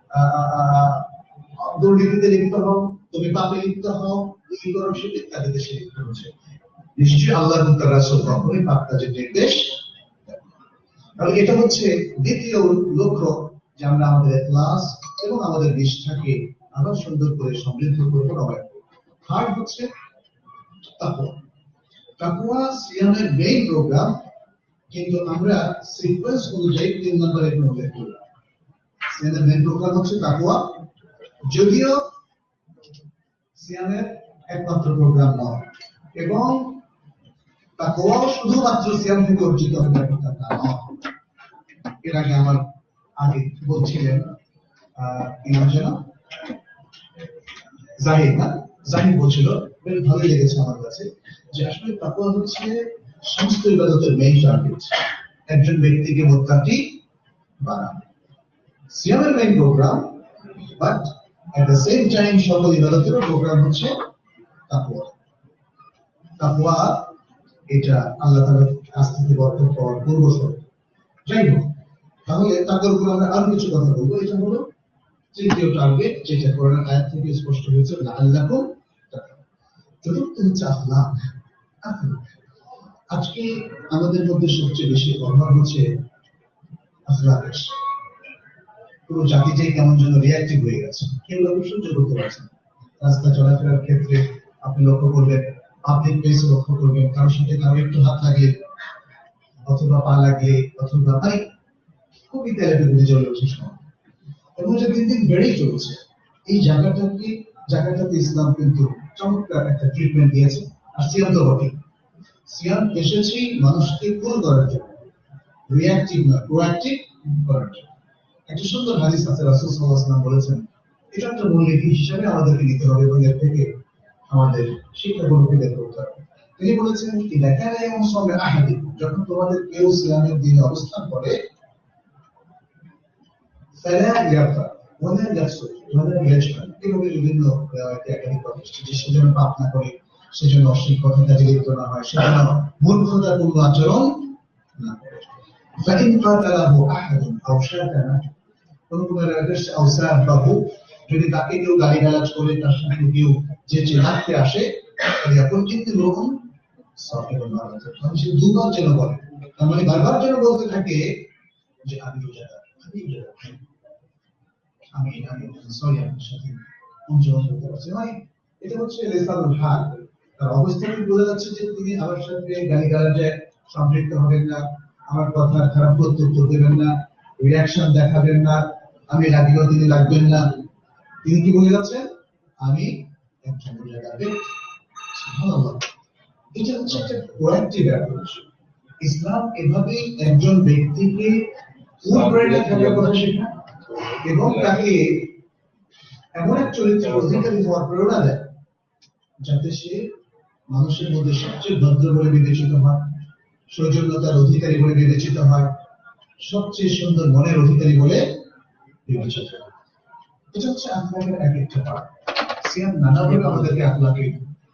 দুর্নীতিতে লিপ্ত হও, তুমি পাপে লিপ্ত হও, এই করো, সে ইত্যাদিতে সে লিপ্ত হচ্ছে। নিশ্চয়ই আল্লাহ এবং তার রাসূল কখনোই পাপ কাজের নির্দেশ। তাহলে এটা হচ্ছে দ্বিতীয় লক্ষ্য, যে আমরা আমাদের ইখলাস এবং আমাদের নিষ্ঠাকে আরো সুন্দর করে সমৃদ্ধ করবো। থার্ড হচ্ছে তাকওয়া। তাকওয়া সিয়ামের মেইন প্রোগ্রাম, কিন্তু আমরা সিকোয়েন্স অনুযায়ী তিন নম্বরে উল্লেখ করি। সিয়ামের মেইন প্রোগ্রাম হচ্ছে তাকওয়া, যদিও সিয়ামের একমাত্র প্রোগ্রাম নয়, এবং তাকওয়াও শুধুমাত্র সিয়াম থেকে অর্জিত হবে তা নয়। এর আগে আমার আগে বলছিলেন কি নাম যেন, জাহিদ না জাহিদ বলছিল, বেশ ভালোই লেগেছে আমার কাছে, যে আসলে তাকওয়া হচ্ছে সমস্ত ইবাদতের মেইন টার্গেট, একজন ব্যক্তিকে মুত্তাকি বানানো। সিয়ামের main programme, but at the same time সকল ইবাদতের প্রোগ্রাম হচ্ছে তাকওয়া। তাকওয়া এটা আল্লাহ তাআলার কাছ থেকে বরকত পাওয়ার পূর্ব শর্ত। যাই হোক, তাহলে তাকওয়ার উপর আমরা আরো কিছু কথা বলবো। এটা হলো তৃতীয় টার্গেট, যেটা কোরআনের আয়াত থেকে স্পষ্ট হয়েছে, লাআল্লাকুম তাত্তাকুন। চতুর্থ হচ্ছে আখলাক। আজকে আমাদের মধ্যে সবচেয়ে বেশি অভাব হচ্ছে আখলাকের। পুরো জাতিটাই কেমন যেন রিয়াক্টিভ হয়ে গেছে, কেউ কাউকে সহ্য করতে পারছে না। রাস্তা চলাফেরার ক্ষেত্রে আপনি লক্ষ্য করবেন, পাবলিক প্লেসে লক্ষ্য করবেন, কারোর সাথে কারো একটু হাত লাগলে অথবা পা লাগলে অথবা ভাই খুবই তেলে বেঁধে চলে ওঠে সময়, এবং এটা দিন দিন বেড়েই চলছে। এই জায়গাটাকে জায়গাটাতে ইসলাম কিন্তু চমৎকার একটা ট্রিটমেন্ট দিয়েছে। আর সিয়াম তো বটে, সিয়াম এসেছে মানুষকে কুল করার জন্য, রিয়াক্টিভ না প্রোঅ্যাক্টিভ করার জন্য। একটা সুন্দর হাদিস আছে, রাসূল সাল্লাল্লাহু আলাইহি ওয়াসাল্লাম বলেছেন, এটা একটা মূলনীতি হিসেবে আমাদেরকে নিতে হবে এবং এর থেকে আমাদের শিক্ষাগুলোকে বের করতে হবে। তিনি বলেছেন, ইযা কানা ইয়াউমু সাওমি আহাদিকুম, যখন তোমাদের কেউ সিয়ামের দিনে অবস্থান করে, ফালা ইয়ারফা ওয়ালা ইয়াসুদ ওয়ালা ইয়াজহার, এভাবে বিভিন্ন রিওয়ায়াতে একাধিক কথা এসেছে যে সেজন্য পাপ না করে, সেজন্য অশ্লীল কথা কাজে লিপ্ত না হয়, সেজন্য মূর্খতাপূর্ণ আচরণ না করে। ফাইন কাতালাহু আহাদুন আও শাতানা, কোন কোন রিওয়ায়াতে আও সাবাহু, যদি তাকে কেউ গালিগালাজ করে, তার সাথে কেউ যে চেহারাতে আসে, এখন কিন্তু লোকন সাফিরুন মারাত, সে দুবার যেন বলে, তার মানে বারবার যেন বলতে থাকে যে আমি রোজাদার, আমি রোজাদার, আমি আমি সরি আপনার সাথে অংশগ্রহণ করতে পারছি। মানে এটা হচ্ছে রেসালুল হাল, তার অবস্থাটি বোঝা যাচ্ছে যে তিনি আমার সাথে গালিগালাজে সম্পৃক্ত হবেন না, আমার কথার খারাপ প্রত্যুত্তর দেবেন না, রিয়াকশন দেখাবেন না, আমি লাগলেও তিনি লাগবেন না। তিনি কি বলে যাচ্ছেন, আমি একজন রোজাদার ব্যক্তি। সুবহানাল্লাহ, এটা হচ্ছে একটা প্রোঅ্যাক্টিভ অ্যাপ্রোচ। ইসলাম এভাবেই একজন ব্যক্তিকে পূর্ণপ্রেরণা থাকার কথা শেখায় এবং তাকে এমন এক চরিত্রের অধিকারী হওয়ার প্রেরণা দেয় যাতে সে মানুষের মধ্যে সবচেয়ে ভদ্র বলে বিবেচিত হয়, সৌজন্যতার অধিকারী বলে বিবেচিত হয়, সবচেয়ে সুন্দর মনের অধিকারী বলে বিবেচিত হয়। এটা হচ্ছে আখলাকের এক একটা পার্ট। সিয়াম নানাভাবে আমাদেরকে আখলাকে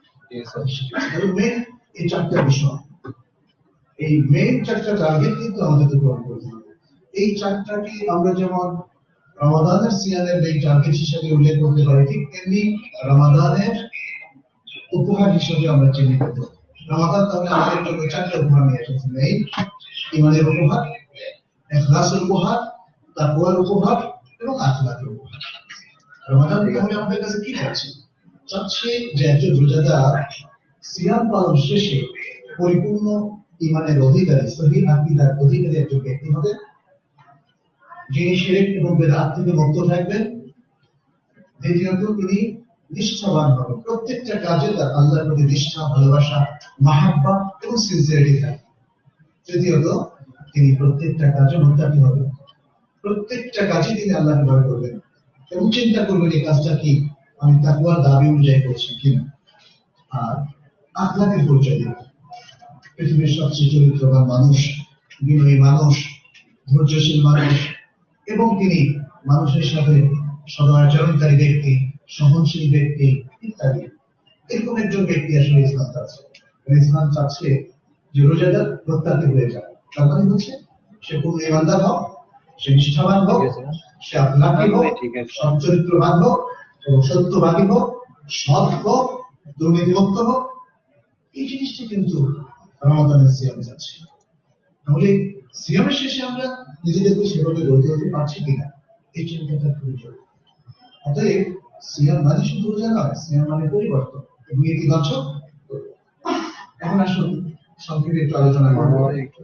মেন এই চারটা বিষয়, এই মেন চারটা টার্গেট কিন্তু আমাদেরকে পূরণ করতে হবে। এই চারটাকে আমরা যেমন রমাদানের সিয়ামের মেইন টার্গেট হিসেবে উল্লেখ করতে পারি, ঠিক তেমনি রমাদানের উপহার হিসেবে আমরা চিহ্নিত করতে পারি। রমাদান তাহলে আমাদের জন্য চারটা উপহার নিয়ে এসেছে, মেইন ইমানের উপহার, ইখলাসের উপহার, তাকওয়ার উপহার এবং আখলাকের উপহার। রমাদান তাহলে আমাদের কাছে কি চাচ্ছে? চাচ্ছে যে একজন রোজাদার সিয়াম পালন শেষে পরিপূর্ণ ইমানের অধিকারী, সহিহ আকীদার অধিকারী একজন ব্যক্তি হবে, যিনি শিরক এবং বিদআত থেকে মুক্ত থাকবেন, দ্বিতীয়ত তিনি নিষ্ঠাবান হবেন, প্রত্যেকটা কাজে তার আল্লাহর প্রতি নিষ্ঠা, ভালোবাসা, মাহাব্বা এবং সিনসিয়ারিটি থাকে। তৃতীয়ত তিনি প্রত্যেকটা কাজে মুত্তাকি হবেন, প্রত্যেকটা কাজে তিনি আল্লাহকে ভয় করবেন এবং চিন্তা করবেন এই কাজটা কি আমি তাকওয়ার দাবি অনুযায়ী করছি কিনা। আর আখলাকের পরিচয় দিবেন, পৃথিবীর সবচেয়ে চরিত্রবান মানুষ, বিনয়ী মানুষ, ধৈর্যশীল মানুষ এবং তিনি মানুষের সাথে সদাচরণকারী ব্যক্তি, সহনশীল ব্যক্তি ইত্যাদি, এরকম একজন ব্যক্তি আসলে ইসলাম চাচ্ছে। ইসলাম চাচ্ছে যে রোজাদার প্রত্যাশী হয়ে যায়, তার মানে হচ্ছে সে পূর্ণ ইমানদার হোক, সে নিষ্ঠাবান হোক, সে আখলাকি হোক, সচ্চরিত্রবান হোক এবং সত্যবাদী হোক, সৎ হোক, দুর্নীতিমুক্ত হোক। এই জিনিসটি কিন্তু রমাদানের সিয়াম যাচ্ছে। তাহলে সিয়ামের শেষে আমরা নিজেদেরকে সেভাবে গড়ে তুলতে পারছি কিনা, এই চিন্তাটা খুবই জরুরি। অতএব সিয়াম মানে শুধু রোজা নয়, সিয়াম মানে পরিবর্তন এবং ইতিবাচক। এখন আসুন সংক্ষেপে একটু আলোচনা করবো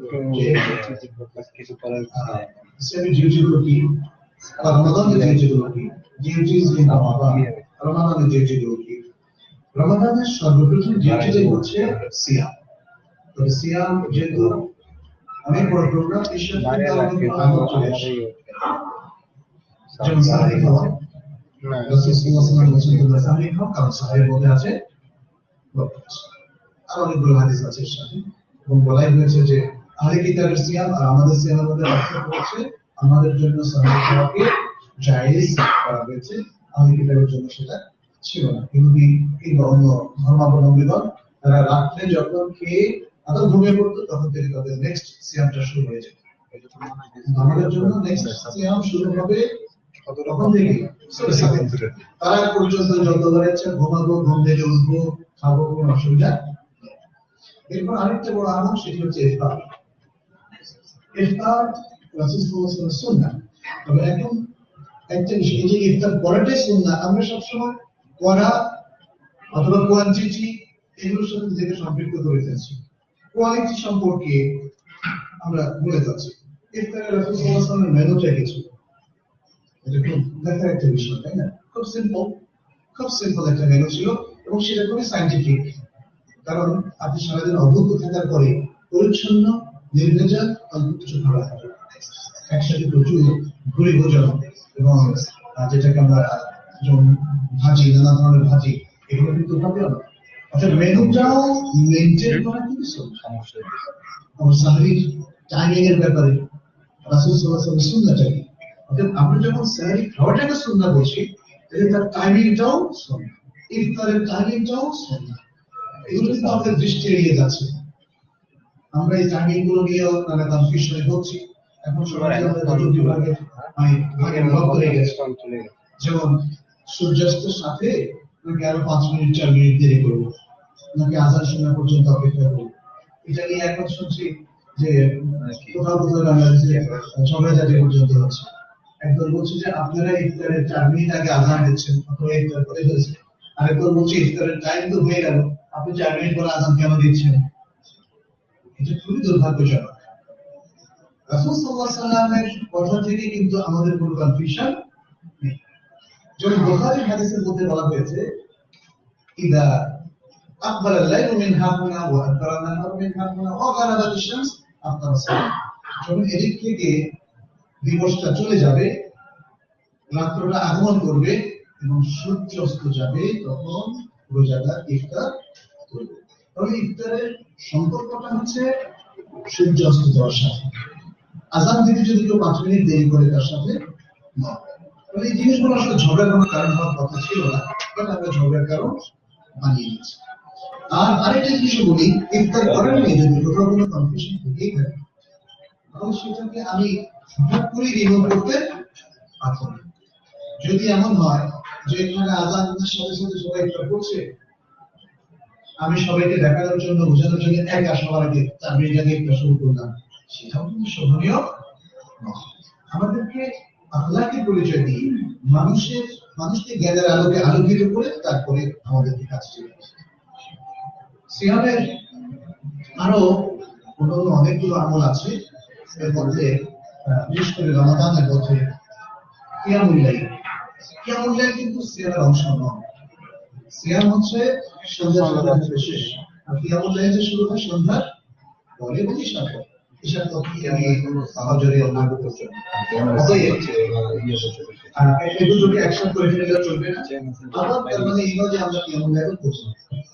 সিয়ামের ডিউটিগুলো কি, রমাদানের ডিউটিগুলো কি, ডিউটিজ ইন রমাদান, রমাদানের ডিউটিগুলো কি। রমাদানের সর্বপ্রথম ডিউটিটাই হচ্ছে সিয়াম। তবে সিয়াম যেহেতু অনেক বড় প্রোগ্রাম, ঈশ্বর আমল চলে আসে, যেমন সাহারি খাওয়া, রাসূল সাল্লাল্লাহু আলাইহি ওয়াসাল্লাম বলেছেন সাহারি খাও, কারণ সাহারির মধ্যে আছে আর অনেকগুলো হাদিস আছে এর সাথে, এবং বলাই হয়েছে যে আহলে কিতাবের সিয়াম আর আমাদের সিয়ামের মধ্যে পার্থক্য হচ্ছে আমাদের জন্য সাহারি খাওয়াকে জায়েজ করা হয়েছে, আহলে কিতাবের জন্য সেটা ছিল না। ইহুদি কিংবা অন্য ধর্মাবলম্বীগণ তারা রাত্রে যখন খেয়ে আবার ঘুমিয়ে পড়তো তখন থেকে তাদের নেক্সট সিয়ামটা শুরু হয়ে যেত। আমাদের জন্য নেক্সট সিয়াম শুরু হবে তখন থেকে তারা পর্যন্ত যতবার ইচ্ছা ঘুমাবো, ঘুম থেকে উঠবো, খাবো, কোনো অসুবিধা। এরপর আরেকটা বড় আমল, সেটি হচ্ছে ইফতার। ইফতার রাসূল সাল্লাল্লাহু আলাইহি ওয়াসাল্লামের সুন্নাহ। তবে এখন একটা বিষয়, এই যে ইফতার করাটাই সুন্নাহ, আমরা সবসময় করা অথবা কোয়ান্টিটি এগুলোর সাথে নিজেকে সম্পৃক্ত করে ফেলছি, কোয়ালিটি সম্পর্কে আমরা ভুলে যাচ্ছি। ইফতারে রাসূল সাল্লাল্লাহু আলাইহি ওয়াসাল্লামের মেনুটা কি ছিল, এটা খুব দেখার একটা বিষয়, তাই না? খুব সিম্পল, খুব সিম্পল একটা মেনু ছিল এবং সেটা খুবই সায়েন্টিফিক। কারণ আপনি সারাদিন অভুক্ত থাকার পরে পরিচ্ছন্ন, নির্ভেজাল অল্প কিছু খাবার খাবেন, একসাথে প্রচুর ঘুরে ভোজন এবং যেটাকে আমরা যেমন ভাজি, নানা ধরনের ভাজি, এগুলো কিন্তু ভাবে না। অর্থাৎ মেনুটাও মেনটেন করা কিন্তু সমস্যা। আমার সাহারির টাইমিং এর ব্যাপারে রাসূল সাল্লাল্লাহু আলাইহি ওয়াসাল্লাম সুন্নাহটা কি, অর্থাৎ আমরা যখন সাহারি খাওয়াটাকে সুন্নাহ বলছি, তাহলে তার টাইমিংটাও সুন্নাহ, ইফতারের টাইমিংটাও সুন্নাহ। এগুলো কিন্তু আমাদের দৃষ্টি এড়িয়ে যাচ্ছে। আমরা এই টাইমিং গুলো নিয়ে নানা কনফিউশনে হচ্ছি। এখন সবাই আমাদের দুটো বিভাগে মানে ভাগে ভাগ হয়ে গেছে। যেমন সূর্যাস্তের সাথে নাকি আরো পাঁচ মিনিট চার মিনিট দেরি করবো, নাকি আজান শোনা পর্যন্ত অপেক্ষা করবো। এটা নিয়ে এখন শুনছি যে কোথাও কোথাও বাংলাদেশে ঝগড়াঝাটি পর্যন্ত হচ্ছে। একদল বলছে যে আপনারা ইফতারের চার মিনিট আগে আজান দিচ্ছেন অথবা ইফতার করে ফেলছেন, আরেকদল বলছে ইফতারের টাইম তো হয়ে গেল, আপনি চার মিনিট পরে আজান কেন দিচ্ছেন। এটা খুবই দুর্ভাগ্যজনক। রাসূল সাল্লাল্লাহু আলাইহি ওয়াসাল্লামের কথা থেকে কিন্তু আমাদের কোনো কনফিউশন নেই। যেমন বুখারীর হাদিসের মধ্যে বলা হয়েছে ইদা আকবাল আল-লাইলু মিন হাহুনা ওয়া আকবারা আন-নাহারু মিন হাহুনা ওয়া গারাবাত আশ-শামস আফতারা সালাত। যখন এদিক থেকে দিবসটা চলে যাবে, রাত্রটা আগমন করবে এবং সূর্য অস্ত যাবে, তখন রোজাদার ইফতার করবে। তাহলে ইফতারের সম্পর্কটা হচ্ছে সূর্য অস্ত যাওয়ার সাথে। আজান দিতে যদি কেউ পাঁচ মিনিট দেরি করে তার সাথে নয়। তাহলে এই জিনিসগুলো আসলে ঝগড়ার কোনো কারণ হওয়ার কথা ছিল না, বাট আমরা ঝগড়ার কারণ বানিয়ে নিচ্ছি। আর আরেকটা জিনিস বলি, ইফতার করার নিয়ে যদি কোথাও কোনো কনফিউশন থেকেই থাকে, তাহলে সেটাকে আমি হঠাৎ করে রিমুভ করতে পারবো না। যদি এমন হয় যে এখানে আজানের সাথে সাথে সবাই ইফতার করছে, আমি সবাইকে দেখানোর জন্য, বোঝানোর জন্য একা সবার আগে চার মিনিট আগে ইফতার শুরু করলাম, সেটাও কিন্তু শোভনীয় নয়। আমাদেরকে আখলাকের পরিচয় দিয়ে মানুষের মানুষকে জ্ঞানের আলোকে আলোকিত করে তারপরে আমাদেরকে কাজ করতে হবে। সিয়ামের আরো অন্যান্য অনেকগুলো আমল আছে, এর মধ্যে বিশেষ করে রমাদানের মধ্যে কিয়ামুল লাইল, কিয়ামুল লাইল কিন্তু সিয়ামের অংশ নয়। সিয়াম হচ্ছে সন্ধ্যা সাতটা শেষ, আর কিয়ামুল লাইল যে শুরু হয় সন্ধ্যার পরে এবং ঈশার পরে। ঈশার পর থেকে আমি ফজরে অন্যান্য করতে এই দুটোকে একসাথে করে ফেললে চলবে না। আবার তার মানে এই নয় যে আমরা কিয়ামুল লাইল করছি।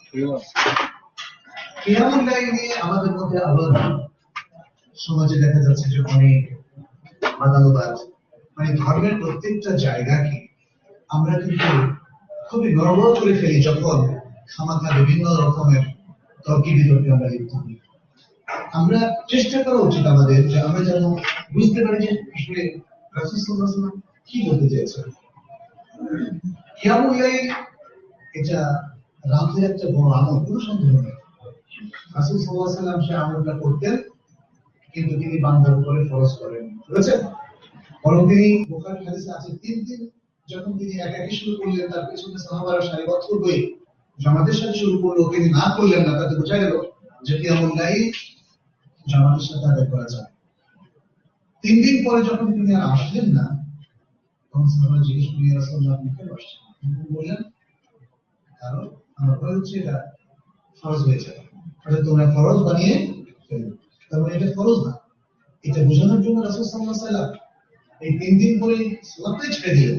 কিয়ামুল লাইল নিয়ে আমাদের মধ্যে আবার সমাজে দেখা যাচ্ছে যে অনেক মাদানুবাদ, মানে ধর্মের প্রত্যেকটা জায়গাকে আমরা কিন্তু খুবই গড়বড় করে ফেলি যখন খামাখা বিভিন্ন রকমের তর্কি বিতর্কে আমরা লিপ্ত হই। আমরা চেষ্টা করা উচিত আমাদের যে আমরা যেন বুঝতে পারি যে আসলে রাসূল সাল্লাল্লাহু আলাইহি ওয়াসাল্লাম কি বলতে চেয়েছেন। কিয়ামুল লাইল এটা রাতের একটা বড় আমল, কোনো সন্দেহ নেই। রাসূল সাল্লাল্লাহু আলাইহি ওয়াসাল্লাম সে আমলটা করতেন, কিন্তু তিনি বান্দার উপরে ফরজ করেন, বুঝেছেন? বরং তিনি বুখারী হাদিসে আছে তিন দিন যখন তিনি একাকী শুরু করলেন, তার পেছনে সাহাবারা সারিবদ্ধ হয়ে জামাতের সাথে শুরু করলো, তিনি না করলেন না, তাতে বোঝা গেল যে কিয়ামুল লাইল জামাতের সাথে আদায় করা যায়। তিন দিন পরে যখন তিনি আর আসলেন না, তখন সাহাবারা জিজ্ঞেস করলেন, ইয়া রাসূলুল্লাহ, আপনি কেন আসছেন? তিনি বললেন, কারণ আমার ভয় হচ্ছে এটা ফরজ হয়ে যাবে, অর্থাৎ তোমরা ফরজ বানিয়ে ফেলবে। তার মানে এটা ফরজ না। এটা বোঝানোর জন্য রাসূল সাল্লাল্লাহু আলাইহি ওয়াসাল্লাম এই তিন দিন পরে সালাতটাই ছেড়ে দিলেন।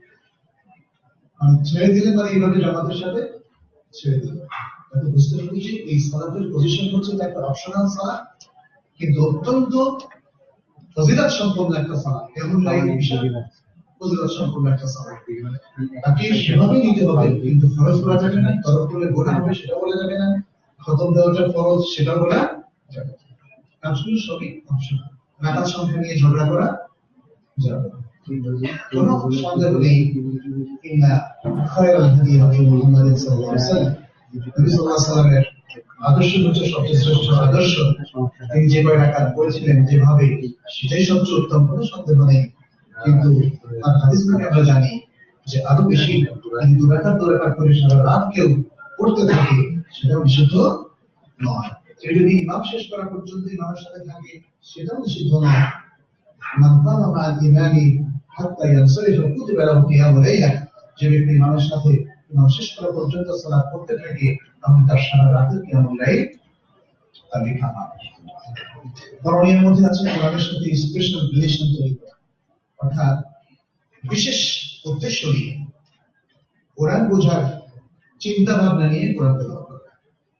ছেড়ে দিলেন মানে এইভাবে জামাতের সাথে ছেড়ে দিলেন। তাতে বুঝতে পারি যে এই সালাতের পজিশন হচ্ছে একটা অপশনাল সালাত, কিন্তু অত্যন্ত ফজিলত সম্পন্ন একটা সালাত। এমন লাইন বিশাল ফজিলত সম্পন্ন একটা সালাত। তাকে সেভাবে নিতে হবে, কিন্তু ফরজ করা যাবে না। তরফ করলে গোনা হবে সেটা বলা যাবে না। খতম দেওয়াটা ফরজ সেটা বলা যাবে না। কাজগুলো সবই অপশনাল। রাকাত সংখ্যা নিয়ে ঝগড়া করা যাবে না। কোনো সন্দেহ নেই ইন্না খায়রাল হাদী হাদী মুহাম্মদ সাল্লাল্লাহু আলাইহি ওয়াসাল্লাম, নবী সাল্লাল্লাহু আলাইহি ওয়াসাল্লামের আদর্শ হচ্ছে সবচেয়ে শ্রেষ্ঠ আদর্শ। তিনি যে কয় রাকাত পড়েছিলেন যেভাবে, সেটাই সবচেয়ে উত্তম, কোনো সন্দেহ নেই। কিন্তু তার হাদিস থেকে আমরা জানি যে আরো বেশি দু রাকাত দু রাকাত করে সারা রাত কেউ পড়তে থাকে, সেটাও নিষিদ্ধ নয়। কেউ যদি ইমাম শেষ করা পর্যন্ত ইমামের সাথে থাকে, সেটাও নিষিদ্ধ নয়। মান কামা মা'আল ইমামি হাত্তা ইয়ানসারিফা কুতিবা লাহু কিয়ামুল লাইল, যে ব্যক্তি ইমামের সাথে ইমাম শেষ করা পর্যন্ত সালাত পড়তে থাকে, তখন তার সারা রাতের কিয়ামুল লাইল তার লেখা হয়। করণীয়ের মধ্যে আছে কোরআনের সাথে স্পেশাল রিলেশন তৈরি করা, অর্থাৎ বিশেষ উদ্দেশ্য নিয়ে কোরআন বোঝার চিন্তা ভাবনা নিয়ে কোরআন তেলাওয়াত করা,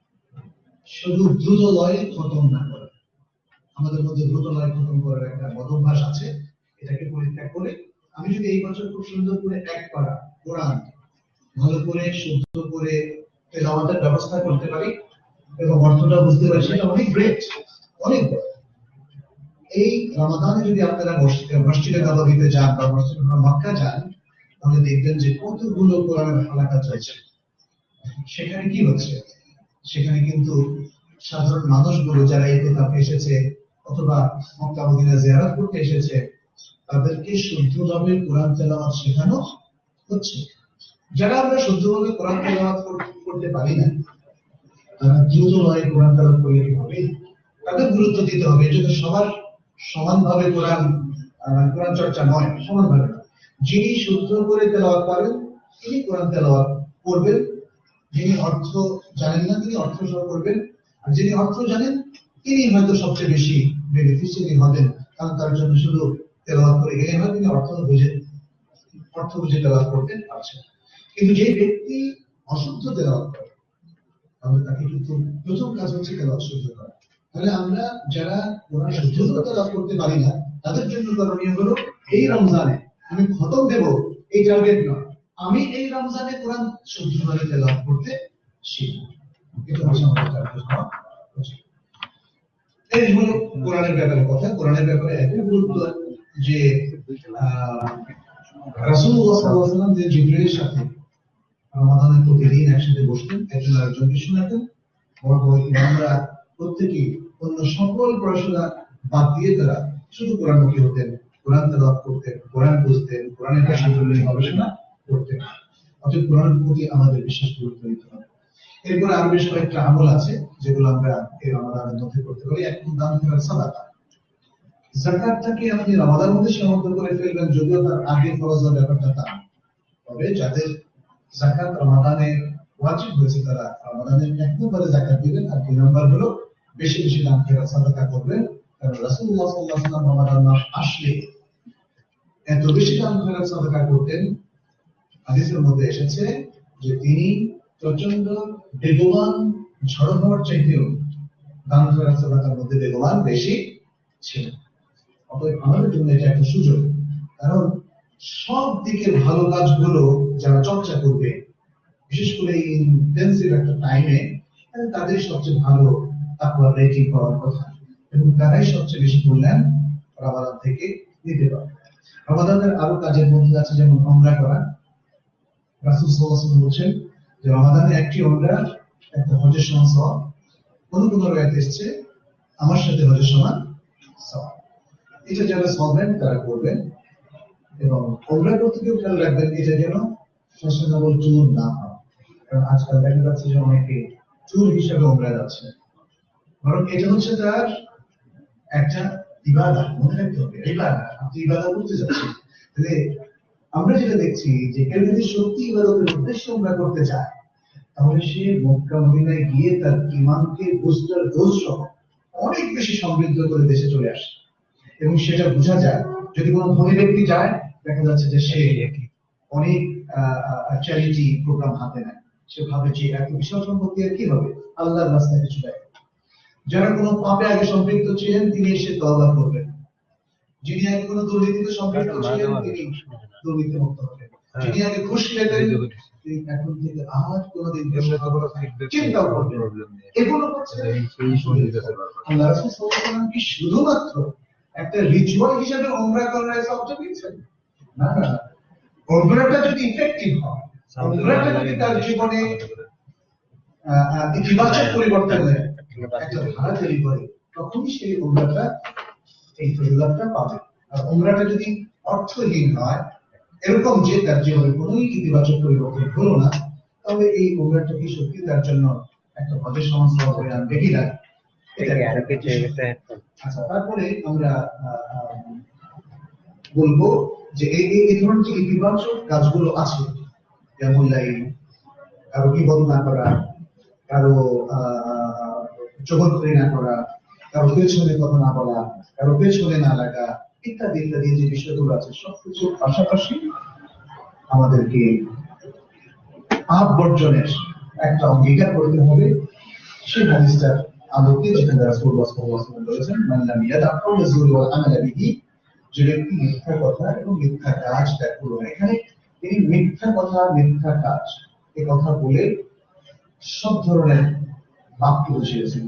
শুধু দ্রুত লয়ে খতম না করা। আমাদের মধ্যে দ্রুত লয়ে খতম করার একটা বদভ্যাস আছে, এটাকে পরিত্যাগ করে আমি যদি এই বছর খুব সুন্দর করে এক পারা কোরআন ভালো করে শুদ্ধ করে তেলাওয়াতের ব্যবস্থা করতে পারি এবং অর্থটা বুঝতে পারি, সেটা অনেক গ্রেট, অনেক বড়। এই রমাদানে যদি আপনারা মসজিদে নববীতে যান বা মসজিদে মক্কা যান, তাহলে দেখবেন যে কতগুলো কোরআনের হালাকা চলছে। সেখানে কি হচ্ছে? সেখানে কিন্তু সাধারণ মানুষগুলো যারা ইতিকাফে এসেছে অথবা মক্কা মদিনা জিয়ারত করতে এসেছে, তাদেরকে শুদ্ধভাবে কোরআন তেলাওয়াত শেখানো হচ্ছে। যারা আমরা শুদ্ধভাবে কোরআন তেলাওয়াত করতে পারি না, তারা দ্রুত লয়ে কোরআন তেলাওয়াত করলে কি হবে? তাদের গুরুত্ব দিতে হবে। এটা তো সবার সমানভাবে কোরআন কোরআন চর্চা নয়, সমানভাবে না। যিনি শুদ্ধ করে তেলাওয়াত পারেন তিনি কোরআন তেলাওয়াত করবেন, যিনি অর্থ জানেন না তিনি অর্থ সহ করবেন, আর যিনি অর্থ জানেন তিনি হয়তো সবচেয়ে বেশি বেনিফিশিয়ারি হবেন, কারণ তার জন্য শুধু তেলাওয়াত করে গেলে হয়, তিনি অর্থ বুঝে অর্থ বুঝে তেলাওয়াত করতে পারছেন। কিন্তু যে ব্যক্তি অশুদ্ধ তেলাওয়াত করে, তাহলে তাকে কিন্তু প্রথম কাজ হচ্ছে তেলাওয়াত শুদ্ধ করা। তাহলে আমরা যারা কোরআন শুদ্ধ করে তেলাওয়াত করতে পারি না, তাদের জন্য করণীয় হলো এই রমজানে আমি খতম দেব এই টার্গেট নয়, আমি এই রমজানে কোরআন শুদ্ধভাবে তেলাওয়াত করতে শিখব। এটা হচ্ছে আমাদের টার্গেট হওয়া উচিত। এই হলো কোরআনের ব্যাপারে কথা। কোরআনের ব্যাপারে একই গুরুত্ব যে রাসূলুল্লাহ সাল্লাল্লাহু আলাইহি ওয়াসাল্লাম যে জিবরিলের সাথে রমাদানের প্রতিদিন একসাথে বসতেন, একজন আরেকজনকে শোনাতেন। বড় বড় ইমামরা প্রত্যেকেই অন্য সকল পড়াশোনা বাদ দিয়ে তারা শুধু কোরআনমুখী হতেন, কোরআন তেলাওয়াত করতেন, কোরআন বুঝতেন, কোরআনের ভাষাগুলো নিয়ে গবেষণা করতেন। অতএব কোরআনের প্রতি আমাদের বিশেষ গুরুত্ব দিতে হবে। এরপর আরো বেশ কয়েকটা আমল আছে যেগুলো আমরা এই রমাদানের মধ্যে করতে পারি। এক দান করার সাদাকা, যাকাতটাকে আপনি রমাদানের মধ্যে সীমাবদ্ধ করে ফেলবেন, যদিও তার আগে ফরজ হওয়ার ব্যাপারটা তা। তবে যাদের যাকাত রমাদানে ওয়াজিব হয়েছে তারা রমাদানের এক নম্বরে যাকাত দিবেন, আর দুই নম্বর হলো বেশি বেশি দান খেরাত সাদাকা করবেন। কারণ রাসূলুল্লাহ সাল্লাল্লাহু আলাইহি ওয়াসাল্লাম রমাদান মাস আসলে এত বেশি দান খেরাত সাদাকা করতেন, হাদিসের মধ্যে এসেছে যে তিনি প্রচন্ড বেগবান ঝড় হওয়ার চাইতেও দান খেরাত সাদাকার মধ্যে বেগবান বেশি ছিলেন। অতএব আমাদের জন্য এটা একটা সুযোগ, কারণ সব দিকে ভালো কাজগুলো যারা চর্চা করবে, বিশেষ করে এই ইন্টেন্সিভ একটা টাইমে, তাদের সবচেয়ে ভালো তাকওয়ার রেটিং পাওয়ার কথা, এবং তারাই সবচেয়ে বেশি কল্যাণ রমাদান থেকে নিতে পারে। রমাদানের আরো কাজের মধ্যে আছে যেমন উমরা করা। রাসূল সাল্লাল্লাহু আলাইহি ওয়াসাল্লাম বলেছেন যে রমাদানে একটি উমরা একটা হজের সমান সওয়াব। কোন কোন রায়াতে এসেছে আমার সাথে হজের সমান সওয়াব। এটা যারা সবেন তারা করবেন, এবং উমরা করতে গিয়ে খেয়াল রাখবেন এটা যেন ফ্যাশনেবল ট্যুর না হয়। কারণ আজকাল দেখা যাচ্ছে যে অনেকে ট্যুর হিসাবে উমরা যাচ্ছে, বরং এটা হচ্ছে তার একটা ইবাদত। মনে রাখতে হবে ইবাদত, আপনি ইবাদত করতে যাচ্ছেন। তাহলে আমরা যেটা দেখছি যে কেউ যদি সত্যি ইবাদতের উদ্দেশ্যে উমরা করতে চায়, তাহলে সে মক্কা মদিনায় গিয়ে তার ঈমানকে বুস্টার ডোজ সহ অনেক বেশি সমৃদ্ধ করে দেশে চলে আসে। এবং সেটা বোঝা যায় যদি কোনো ধনী ব্যক্তি যায়, দেখা যাচ্ছে যে সে অনেক চ্যারিটি প্রোগ্রাম হাতে নেয়। সে ভাবে যে এত বিশাল সম্পত্তি আর কি হবে, আল্লাহর রাস্তায় কিছু দেয়। যারা কোনো পাপে আগে সম্পৃক্ত ছিলেন তিনি এসে তওবা করবেন, যিনি আগে কোনো দুর্নীতিতে সম্পৃক্ত ছিলেন তিনি দুর্নীতি মুক্ত হবেন, যিনি আগে ঘুষ খেতেন তিনি এখন থেকে আর কোনোদিন চিন্তাও করবেন। এগুলো হচ্ছে আল্লাহ রাসূল সাল্লাল্লাহু আলাইহি ওয়াসাল্লাম কি শুধুমাত্র একটা রিচুয়াল হিসেবে উমরা করার সবটা দিয়েছেন? না না, উমরাটা যদি ইফেক্টিভ হয়, উমরাটা যদি তার জীবনে ইতিবাচক পরিবর্তন হয়, একটা ধারা তৈরি করে, তখনই সেই উমরাটা এই ফজিলতটা পাবে। আর উমরাটা যদি অর্থহীন হয়, এরকম যে তার জীবনে কোনো ইতিবাচক পরিবর্তন হলো না, তবে এই উমরাটা কি সত্যি তার জন্য একটা হজের সমান সওয়াব হয়ে আনবে কিনা? আচ্ছা, তারপরে আমরা বলবো যে এই এই ধরনের যে ইতিবাচক কাজগুলো আছে, যেমন কারো গীবত না করা, কারো জগৎ না করা, কারো পেছনে কথা না বলা, কারো পেছনে না লাগা, ইত্যাদি ইত্যাদি যে বিষয়গুলো আছে, সবকিছুর পাশাপাশি আমাদেরকে পাপ বর্জনের একটা অঙ্গীকার করতে হবে। সেই হাদিসটার আলোকে যেখানে রাসূলুল্লাহ সাল্লাল্লাহু আলাইহি ওয়াসাল্লাম বলেছেন, মান লাম ইয়াদা কাওলা যুরি ওয়াল আমালা বিহি, যে ব্যক্তি মিথ্যা কথা এবং মিথ্যা কাজ ত্যাগ করবে না। এখানে তিনি মিথ্যা কথা, মিথ্যা কাজ এই কথা বলে সব ধরনের পাপকে বুঝিয়েছেন।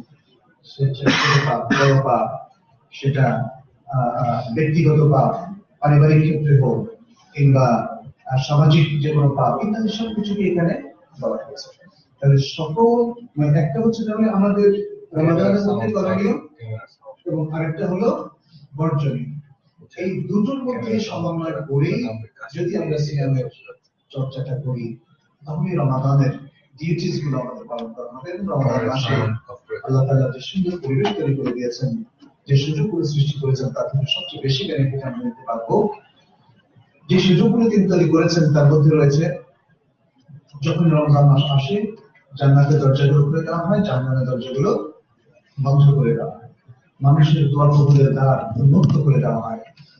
সেটা ব্যক্তিগত পাপ, পারিবারিক ক্ষেত্রে হোক কিংবা সামাজিক যে কোনো পাপ, ইত্যাদি সবকিছুকে এখানে বলা হয়েছে। তাহলে সকল মানে একটা হচ্ছে যেমন আমাদের রমাদানের মধ্যে করণীয় এবং আরেকটা হলো বর্জনীয়। এই দুটোর মধ্যে সমন্বয় করেই যদি আমরা সিয়ামের চর্চাটা করি, তাহলে রমাদানের ডিউটিস গুলো আমাদের পালন করা হবে। এবং রমাদান মাসে আল্লাহ তাআলা যে সুন্দর পরিবেশ তৈরি করে দিয়েছেন, যে সুযোগগুলো সৃষ্টি করেছেন, তার থেকে সবচেয়ে বেশি বেনিফিট আমরা নিতে পারবো। যে সুযোগগুলো তিনি তৈরি করেছেন তার মধ্যে রয়েছে, যখন রমজান মাস আসে জান্নাতের দরজাগুলো খুলে দেওয়া হয়, জাহান্নামের দরজাগুলো বন্ধ করে দেওয়া হয়, মানুষের দোয়া কবুলের দ্বার উন্মুক্ত করে দেওয়া হয়,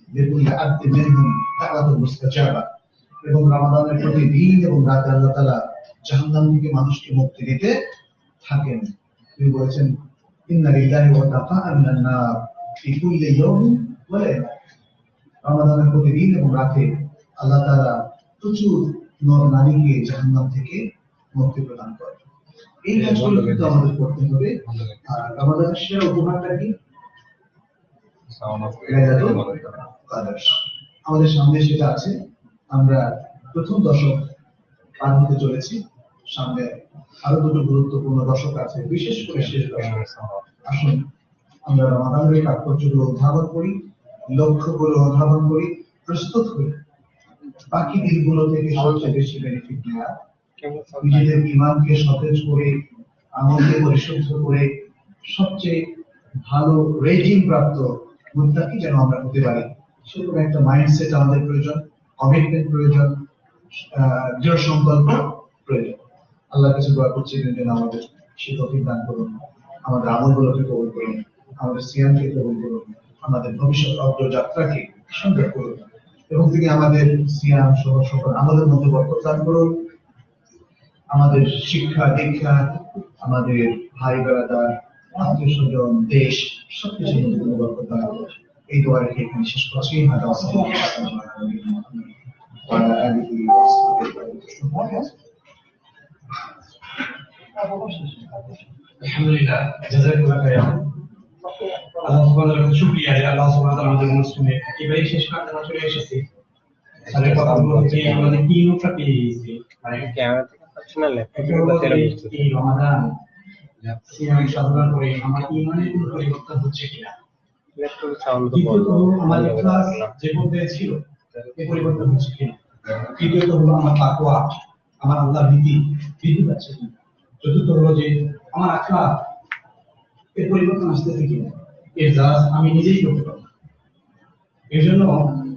এবং রমাদানের প্রতিদিন এবং রাতে আল্লাহ তাআলা জাহান্নাম থেকে মানুষকে মুক্তি দিতে থাকেন। তিনি বলেছেন, ইন্না লিল্লাহি ওয়া তাআলা মিনান নার ফি কুল্লি ইয়াওমিন ওয়া লাইলা। রমাদানের প্রতিদিন এবং রাতে আল্লাহ তাআলা প্রচুর নর নারীকে জাহান্নাম থেকে মুক্তি প্রদান করেন। এই কাজগুলো কিন্তু আমাদের করতে হবে। আর রমাদানের সেরা উপহারটা কি? আমাদের সামনে সেটা আছে। আমরা প্রথম দশক পার হতে চলেছি, সামনে আরো দুটো গুরুত্বপূর্ণ দশক আছে, বিশেষ করে শেষ দশক। আসুন আমরা রমাদানের তাৎপর্যগুলো উদ্ভাবন করি, লক্ষ্যগুলো উদ্ভাবন করি, প্রস্তুত হই বাকি দিনগুলো থেকে সবচেয়ে বেশি বেনিফিট নেওয়া, নিজেদের ঈমানকে সতেজ করে, আমলকে পরিশুদ্ধ করে সবচেয়ে ভালো রেটিং প্রাপ্ত মুত্তাকি যেন আমরা হতে পারি, সেরকম একটা মাইন্ডসেট আমাদের প্রয়োজন, কমিটমেন্ট প্রয়োজন, আহ, দৃঢ় সংকল্প প্রয়োজন। আল্লাহর কাছে দোয়া করছি যেন আমাদের সে তৌফিক দান করুন, আমাদের আমলগুলোকে কবুল করুন, আমাদের সিয়ামকে কবুল করুন, আমাদের ভবিষ্যৎ অগ্রযাত্রাকে সুন্দর করুন, এবং তিনি আমাদের সিয়াম সহ সকল আমাদের মধ্যে বরকত দান করুন, আমাদের শিক্ষা দীক্ষা, আমাদের ভাই ব্রাদার, আত্মীয় স্বজন, দেশ সবকিছুর মধ্যে তিনি বরকত দান করুন। এই দোয়া রেখে এখানে শেষ করছি। হাদা ওয়ালা আলিহি ওয়া সাহবিহি। আলহামদুলিল্লাহ, জাযাকুল্লাহ খাইরান। আল্লাহ সুবহানাহু ওয়া তাআলা শুকরিয়া যে আল্লাহ সুবহানাহু ওয়া তাআলা আমাদের মুসলিমে এবারে শেষ করতে আমরা চলে এসেছি। স্যারের কথাগুলো হচ্ছে আমাদের কি নোটটা পেয়ে গেছি, মানে ক্যামেরা থেকে পাচ্ছি না, ল্যাপটপে এটা হলো তেরা যে বুঝতেছি। এই রমাদান সিয়াম সাধনা করে আমার ঈমানের কোনো পরিবর্তন হচ্ছে কিনা। ল্যাপটপে সাউন্ড তো দ্বিতীয়ত বন্ধ, হলো আমার বন্ধ করে ইখলাস রাখলাম। যে পর্যায়ে ছিল এই পরিবর্তন হচ্ছে কিনা। তৃতীয়ত হলো আমার তাকওয়া, আমার আল্লাহর নীতি বিদ্যুৎ আছে কিনা। চতুর্থ হলো যে আমার আখলাক এর পরিবর্তন আসতেছে কিনা। এর জাজ আমি নিজেই করতে পারবো। এর জন্য